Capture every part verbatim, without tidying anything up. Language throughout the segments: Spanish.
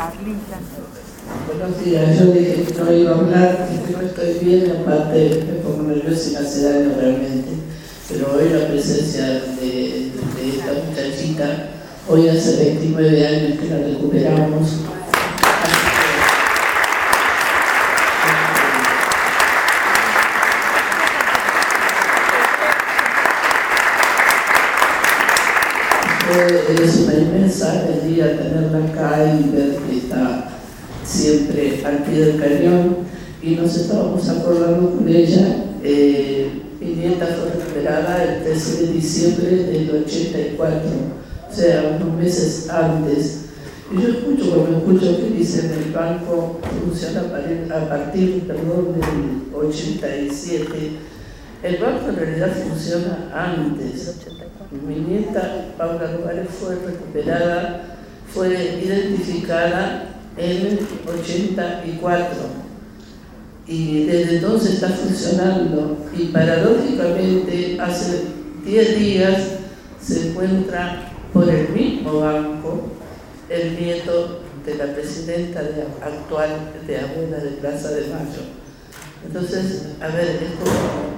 Carlita. Buenos días, yo dije que no iba a hablar, que no estoy bien, aparte me pongo nerviosa y me hace daño realmente. Pero hoy la presencia de, de esta muchachita, hoy hace veintinueve años que la recuperamos. Es una inmensa alegría tenerla acá y ver que está siempre al pie del cañón. Y nos estábamos acordando con ella, eh, mi nieta fue recuperada el trece de diciembre del ochenta y cuatro, o sea, unos meses antes. Y yo escucho, cuando escucho que dicen el banco funciona a partir perdón, del ochenta y siete, el banco en realidad funciona antes. Mi nieta, Paula Lugares, fue recuperada, fue identificada en el ochenta y cuatro y desde entonces está funcionando. Y paradójicamente, hace diez días se encuentra por el mismo banco el nieto de la presidenta de, actual de Abuela de Plaza de Mayo. Entonces, a ver, es como...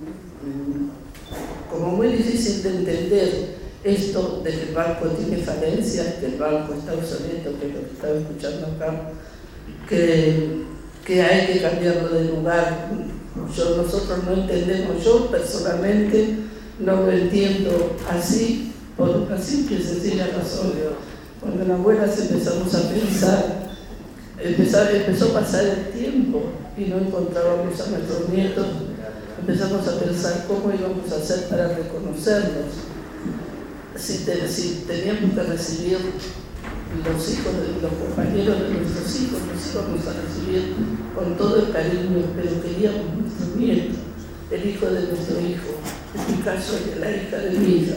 como muy difícil de entender esto de que el banco tiene falencias, que el banco está obsoleto, que es lo que estaba escuchando acá, que, que hay que cambiarlo de lugar. Yo, nosotros no entendemos, yo personalmente no lo entiendo así, por una simple y sencilla razón. Cuando en Abuelas empezamos a pensar, empezó, empezó a pasar el tiempo y no encontrábamos a nuestros nietos, empezamos a pensar cómo íbamos a hacer para reconocerlos. Si, te, si teníamos que recibir los hijos de los compañeros de nuestros hijos, nos íbamos a recibir con todo el cariño, pero queríamos nuestro nieto, el hijo de nuestro hijo, en mi caso la hija de mi hija.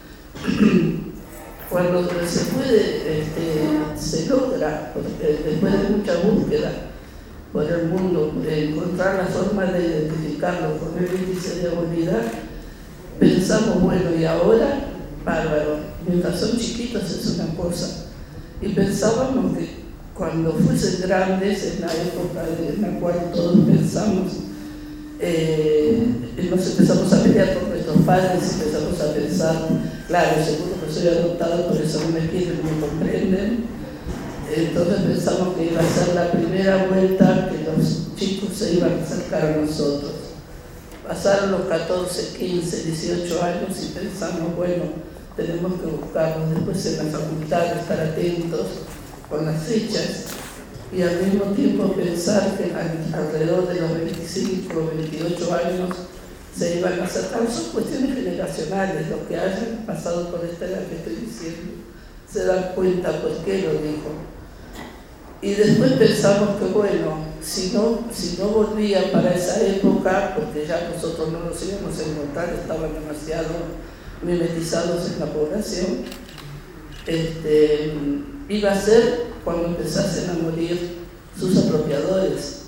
Cuando se puede, este, se logra, porque después de mucha búsqueda por el mundo, de encontrar la forma de identificarlo con el índice de movilidad, pensamos, bueno, y ahora, bárbaro, mientras son chiquitos es una cosa. Y pensábamos que cuando fuesen grandes, en la época en la cual todos pensamos, eh, nos empezamos a pelear con nuestros padres y empezamos a pensar, claro, seguro que soy adoptada, por eso no me quieren, no me comprenden. Entonces pensamos que iba a ser la primera vuelta que los chicos se iban a acercar a nosotros. Pasaron los catorce, quince, dieciocho años y pensamos, bueno, tenemos que buscarlos. Después en la facultad, estar atentos con las fechas y al mismo tiempo pensar que alrededor de los veinticinco, veintiocho años se iban a acercar. Son cuestiones generacionales, los que hayan pasado por esta edad que estoy diciendo se dan cuenta por qué lo dijo. Y después pensamos que, bueno, si no, si no volvían para esa época, porque ya nosotros no nos íbamos a encontrar, estaban demasiado mimetizados en la población, este, iba a ser cuando empezasen a morir sus apropiadores.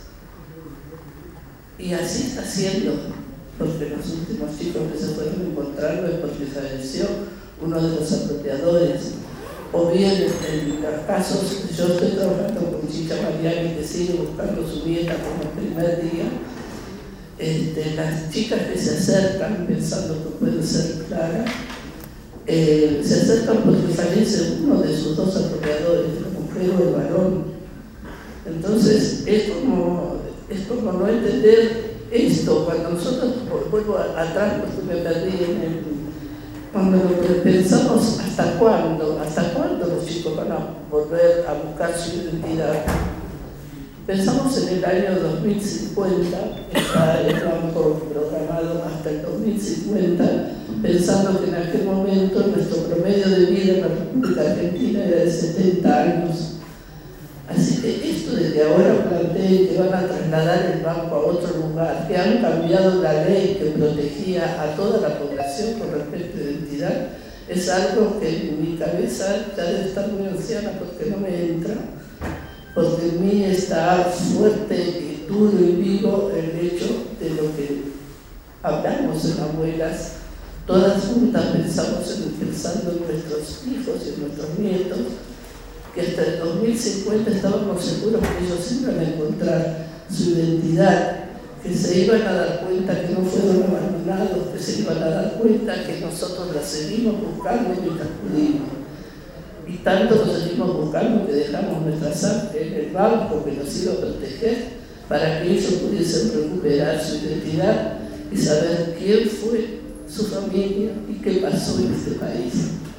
Y así está siendo, porque los últimos chicos que se fueron encontrando es porque falleció uno de los apropiadores. O bien en los casos, yo estoy trabajando con Chicha Mariani, que sigue buscando su nieta como el primer día. Este, las chicas que se acercan pensando que puede ser Clara, eh, se acercan porque fallece uno de sus dos apropiadores, la mujer o el varón. Entonces es como, es como no entender esto. Cuando nosotros, vuelvo atrás porque me perdí en el... Cuando pensamos hasta cuándo, hasta cuándo los chicos van a volver a buscar su identidad. Pensamos en el año dos mil cincuenta, está el banco programado hasta el dos mil cincuenta, pensando que en aquel momento nuestro promedio de vida en la República Argentina era de setenta años. Así que esto desde ahora planteen que van a trasladar el banco a otro lugar, que han cambiado la ley que protegía a toda la población con respecto a identidad, es algo que en mi cabeza ya debe estar muy anciana porque no me entra, porque en mí está fuerte y duro y vivo el hecho de lo que hablamos en Abuelas. Todas juntas pensamos en, pensando en nuestros hijos y en nuestros nietos, que que hasta el dos mil cincuenta estábamos seguros que ellos iban a encontrar su identidad, que se iban a dar cuenta que no fueron abandonados, que se iban a dar cuenta que nosotros la seguimos buscando mientras pudimos. Y tanto lo seguimos buscando que dejamos nuestra sangre en el banco que nos iba a proteger para que ellos pudiesen recuperar su identidad y saber quién fue su familia y qué pasó en este país.